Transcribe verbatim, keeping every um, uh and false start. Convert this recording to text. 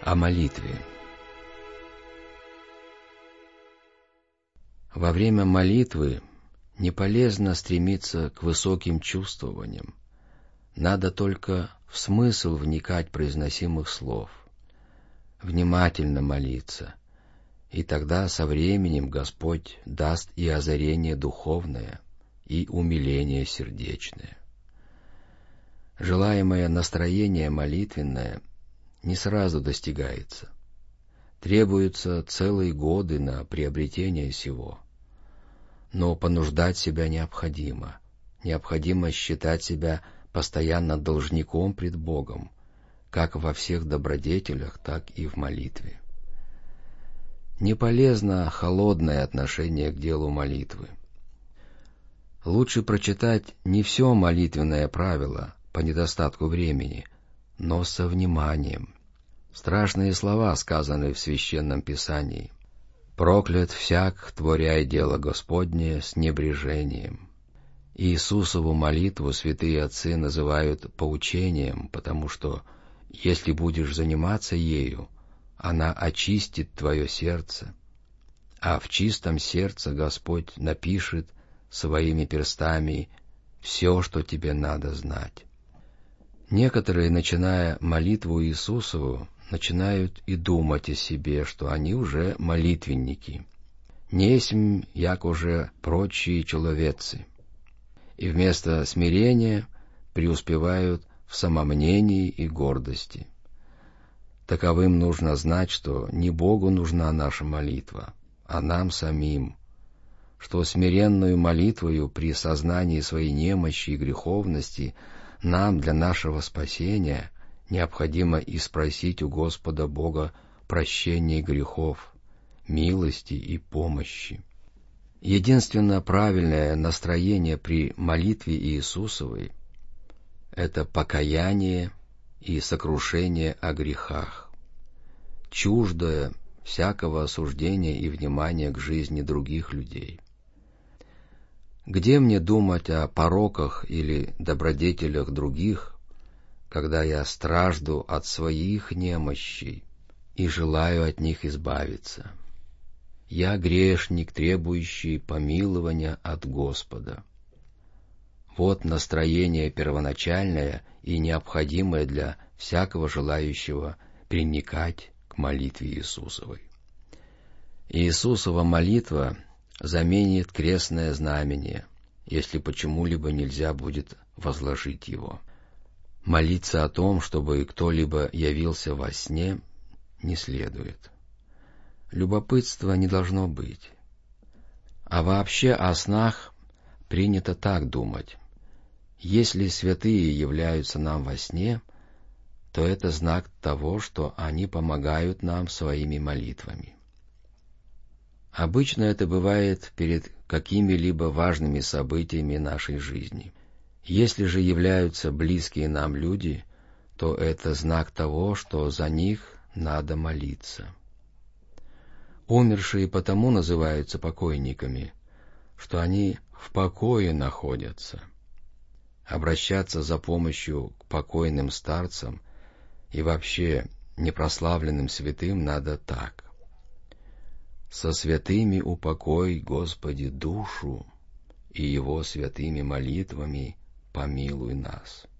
О молитве. Во время молитвы не полезно стремиться к высоким чувствованиям. Надо только в смысл вникать произносимых слов, внимательно молиться, и тогда со временем Господь даст и озарение духовное, и умиление сердечное. Желаемое настроение молитвенное не сразу достигается. Требуются целые годы на приобретение сего. Но понуждать себя необходимо. Необходимо считать себя постоянно должником пред Богом, как во всех добродетелях, так и в молитве. Не полезно холодное отношение к делу молитвы. Лучше прочитать не все молитвенное правило по недостатку времени, но со вниманием. Страшные слова сказаны в Священном Писании. «Проклят всяк, творяй дело Господне с небрежением». Иисусову молитву святые отцы называют поучением, потому что, если будешь заниматься ею, она очистит твое сердце, а в чистом сердце Господь напишет своими перстами все, что тебе надо знать. Некоторые, начиная молитву Иисусову, начинают и думать о себе, что они уже молитвенники, несмь, як уже прочие человецы, и вместо смирения преуспевают в самомнении и гордости. Таковым нужно знать, что не Богу нужна наша молитва, а нам самим, что смиренную молитвою при сознании своей немощи и греховности нам для нашего спасения необходимо испросить у Господа Бога прощения грехов, милости и помощи. Единственно правильное настроение при молитве Иисусовой — это покаяние и сокрушение о грехах, чуждое всякого осуждения и внимания к жизни других людей. Где мне думать о пороках или добродетелях других, когда я стражду от своих немощей и желаю от них избавиться? Я грешник, требующий помилования от Господа. Вот настроение первоначальное и необходимое для всякого желающего приникать к молитве Иисусовой. Иисусова молитва заменит крестное знамение, если почему-либо нельзя будет возложить его. Молиться о том, чтобы кто-либо явился во сне, не следует. Любопытства не должно быть. А вообще о снах принято так думать. Если святые являются нам во сне, то это знак того, что они помогают нам своими молитвами. Обычно это бывает перед какими-либо важными событиями нашей жизни. Если же являются близкие нам люди, то это знак того, что за них надо молиться. Умершие потому называются покойниками, что они в покое находятся. Обращаться за помощью к покойным старцам и вообще непрославленным святым надо так: «Со святыми упокой, Господи, душу, и его святыми молитвами помилуй нас».